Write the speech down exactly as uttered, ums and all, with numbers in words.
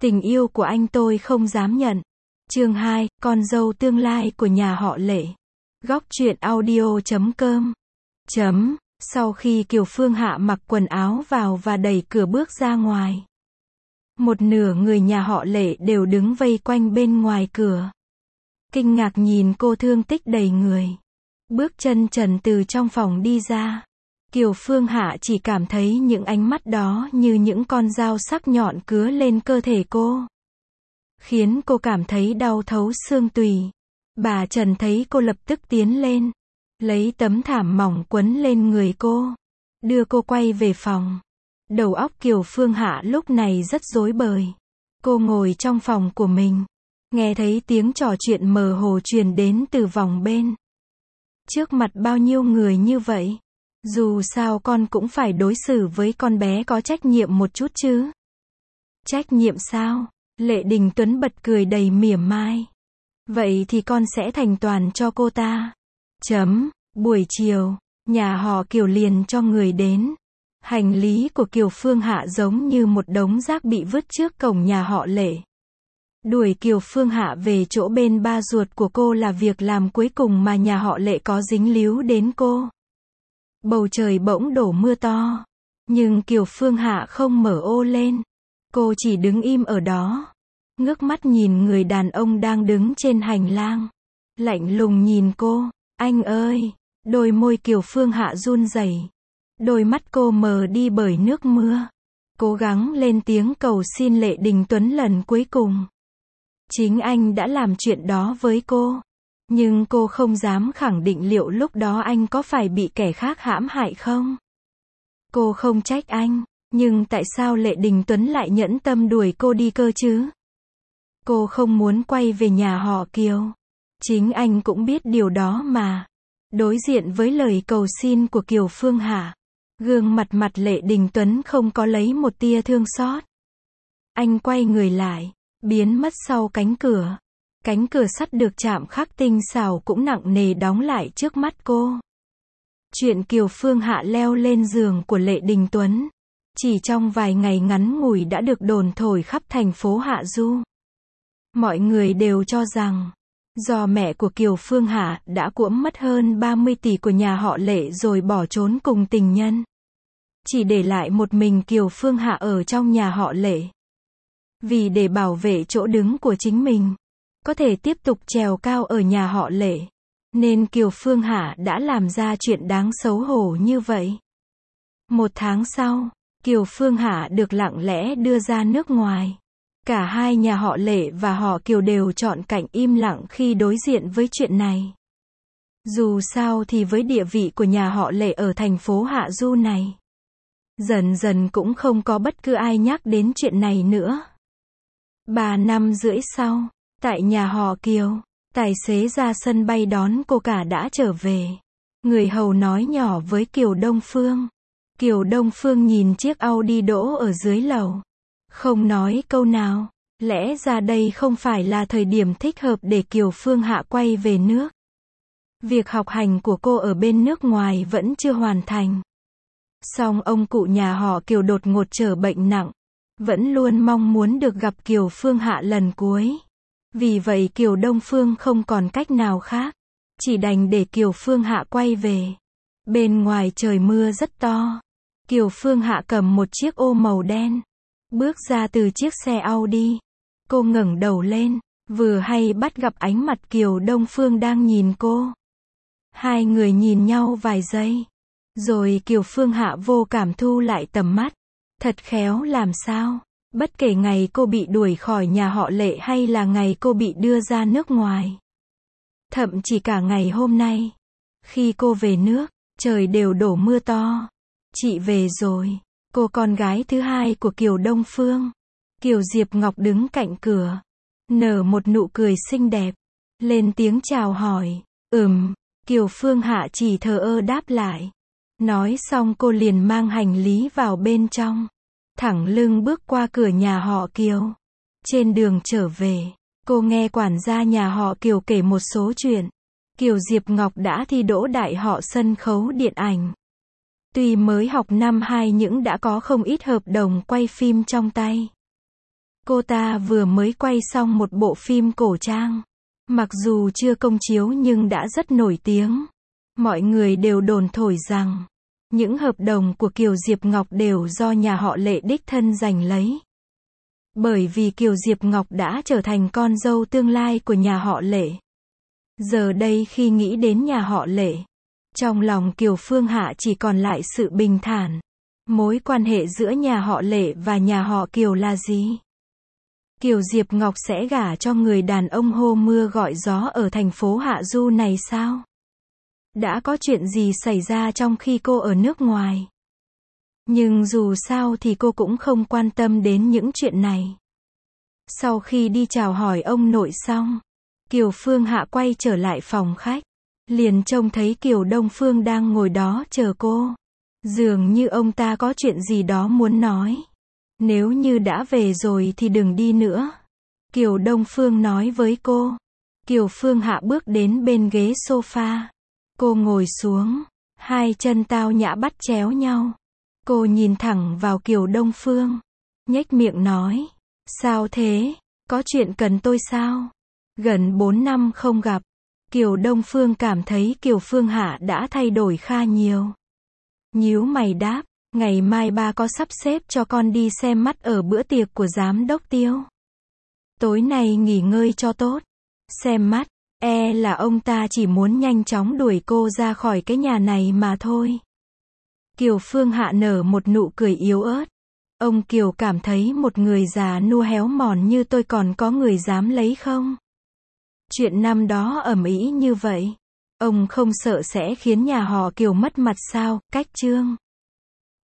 Tình yêu của anh tôi không dám nhận. Chương hai, con dâu tương lai của nhà họ Lệ. Góc truyện audio chấm com. Chấm. Sau khi Kiều Phương Hạ mặc quần áo vào và đẩy cửa bước ra ngoài, một nửa người nhà họ Lệ đều đứng vây quanh bên ngoài cửa, kinh ngạc nhìn cô thương tích đầy người, bước chân trần từ trong phòng đi ra. Kiều Phương Hạ chỉ cảm thấy những ánh mắt đó như những con dao sắc nhọn cứa lên cơ thể cô, khiến cô cảm thấy đau thấu xương tủy. Bà Trần thấy cô lập tức tiến lên, lấy tấm thảm mỏng quấn lên người cô, đưa cô quay về phòng. Đầu óc Kiều Phương Hạ lúc này rất rối bời. Cô ngồi trong phòng của mình, nghe thấy tiếng trò chuyện mơ hồ truyền đến từ vòng bên. Trước mặt bao nhiêu người như vậy, dù sao con cũng phải đối xử với con bé có trách nhiệm một chút chứ. Trách nhiệm sao? Lệ Đình Tuấn bật cười đầy mỉa mai. Vậy thì con sẽ thành toàn cho cô ta. Chấm. Buổi chiều, nhà họ Kiều liền cho người đến. Hành lý của Kiều Phương Hạ giống như một đống rác bị vứt trước cổng nhà họ Lệ. Đuổi Kiều Phương Hạ về chỗ bên ba ruột của cô là việc làm cuối cùng mà nhà họ Lệ có dính líu đến cô. Bầu trời bỗng đổ mưa to, nhưng Kiều Phương Hạ không mở ô lên. Cô chỉ đứng im ở đó, ngước mắt nhìn người đàn ông đang đứng trên hành lang, lạnh lùng nhìn cô. Anh ơi! Đôi môi Kiều Phương Hạ run rẩy, đôi mắt cô mờ đi bởi nước mưa, cố gắng lên tiếng cầu xin Lệ Đình Tuấn lần cuối cùng. Chính anh đã làm chuyện đó với cô, nhưng cô không dám khẳng định liệu lúc đó anh có phải bị kẻ khác hãm hại không. Cô không trách anh, nhưng tại sao Lệ Đình Tuấn lại nhẫn tâm đuổi cô đi cơ chứ? Cô không muốn quay về nhà họ Kiều. Chính anh cũng biết điều đó mà. Đối diện với lời cầu xin của Kiều Phương Hạ, gương mặt mặt Lệ Đình Tuấn không có lấy một tia thương xót. Anh quay người lại, biến mất sau cánh cửa. Cánh cửa sắt được chạm khắc tinh xảo cũng nặng nề đóng lại trước mắt cô. Chuyện Kiều Phương Hạ leo lên giường của Lệ Đình Tuấn, chỉ trong vài ngày ngắn ngủi đã được đồn thổi khắp thành phố Hạ Du. Mọi người đều cho rằng, do mẹ của Kiều Phương Hạ đã cuỗm mất hơn ba mươi tỷ của nhà họ Lệ rồi bỏ trốn cùng tình nhân, chỉ để lại một mình Kiều Phương Hạ ở trong nhà họ Lệ. Vì để bảo vệ chỗ đứng của chính mình, có thể tiếp tục trèo cao ở nhà họ Lệ, nên Kiều Phương Hạ đã làm ra chuyện đáng xấu hổ như vậy. Một tháng sau, Kiều Phương Hạ được lặng lẽ đưa ra nước ngoài. Cả hai nhà họ Lệ và họ Kiều đều chọn cảnh im lặng khi đối diện với chuyện này. Dù sao thì với địa vị của nhà họ Lệ ở thành phố Hạ Du này, dần dần cũng không có bất cứ ai nhắc đến chuyện này nữa. Ba năm rưỡi sau, tại nhà họ Kiều, tài xế ra sân bay đón cô cả đã trở về. Người hầu nói nhỏ với Kiều Đông Phương. Kiều Đông Phương nhìn chiếc Audi đỗ ở dưới lầu, không nói câu nào. Lẽ ra đây không phải là thời điểm thích hợp để Kiều Phương Hạ quay về nước. Việc học hành của cô ở bên nước ngoài vẫn chưa hoàn thành. Song ông cụ nhà họ Kiều đột ngột trở bệnh nặng, vẫn luôn mong muốn được gặp Kiều Phương Hạ lần cuối. Vì vậy Kiều Đông Phương không còn cách nào khác, chỉ đành để Kiều Phương Hạ quay về. Bên ngoài trời mưa rất to. Kiều Phương Hạ cầm một chiếc ô màu đen, bước ra từ chiếc xe Audi. Cô ngẩng đầu lên, vừa hay bắt gặp ánh mặt Kiều Đông Phương đang nhìn cô. Hai người nhìn nhau vài giây, rồi Kiều Phương Hạ vô cảm thu lại tầm mắt. Thật khéo làm sao, bất kể ngày cô bị đuổi khỏi nhà họ Lệ hay là ngày cô bị đưa ra nước ngoài, thậm chí cả ngày hôm nay, khi cô về nước, trời đều đổ mưa to. Chị về rồi. Cô con gái thứ hai của Kiều Đông Phương, Kiều Diệp Ngọc đứng cạnh cửa, nở một nụ cười xinh đẹp, lên tiếng chào hỏi. Ừm. Kiều Phương Hạ chỉ thờ ơ đáp lại. Nói xong cô liền mang hành lý vào bên trong, thẳng lưng bước qua cửa nhà họ Kiều. Trên đường trở về, cô nghe quản gia nhà họ Kiều kể một số chuyện. Kiều Diệp Ngọc đã thi đỗ đại họ sân khấu điện ảnh. Tuy mới học năm hai nhưng đã có không ít hợp đồng quay phim trong tay. Cô ta vừa mới quay xong một bộ phim cổ trang. Mặc dù chưa công chiếu nhưng đã rất nổi tiếng. Mọi người đều đồn thổi rằng, những hợp đồng của Kiều Diệp Ngọc đều do nhà họ Lệ đích thân giành lấy. Bởi vì Kiều Diệp Ngọc đã trở thành con dâu tương lai của nhà họ Lệ. Giờ đây khi nghĩ đến nhà họ Lệ, trong lòng Kiều Phương Hạ chỉ còn lại sự bình thản. Mối quan hệ giữa nhà họ Lệ và nhà họ Kiều là gì? Kiều Diệp Ngọc sẽ gả cho người đàn ông hô mưa gọi gió ở thành phố Hạ Du này sao? Đã có chuyện gì xảy ra trong khi cô ở nước ngoài? Nhưng dù sao thì cô cũng không quan tâm đến những chuyện này. Sau khi đi chào hỏi ông nội xong, Kiều Phương Hạ quay trở lại phòng khách. Liền trông thấy Kiều Đông Phương đang ngồi đó chờ cô. Dường như ông ta có chuyện gì đó muốn nói. Nếu như đã về rồi thì đừng đi nữa. Kiều Đông Phương nói với cô. Kiều Phương Hạ bước đến bên ghế sofa. Cô ngồi xuống. Hai chân tao nhã bắt chéo nhau. Cô nhìn thẳng vào Kiều Đông Phương. Nhếch miệng nói. Sao thế? Có chuyện cần tôi sao? Gần bốn năm không gặp. Kiều Đông Phương cảm thấy Kiều Phương Hạ đã thay đổi kha nhiều. Nhíu mày đáp. Ngày mai ba có sắp xếp cho con đi xem mắt ở bữa tiệc của giám đốc Tiêu. Tối nay nghỉ ngơi cho tốt. Xem mắt, e là ông ta chỉ muốn nhanh chóng đuổi cô ra khỏi cái nhà này mà thôi. Kiều Phương Hạ nở một nụ cười yếu ớt. Ông Kiều cảm thấy một người già nua héo mòn như tôi còn có người dám lấy không? Chuyện năm đó ầm ĩ như vậy, ông không sợ sẽ khiến nhà họ Kiều mất mặt sao? Cách Trương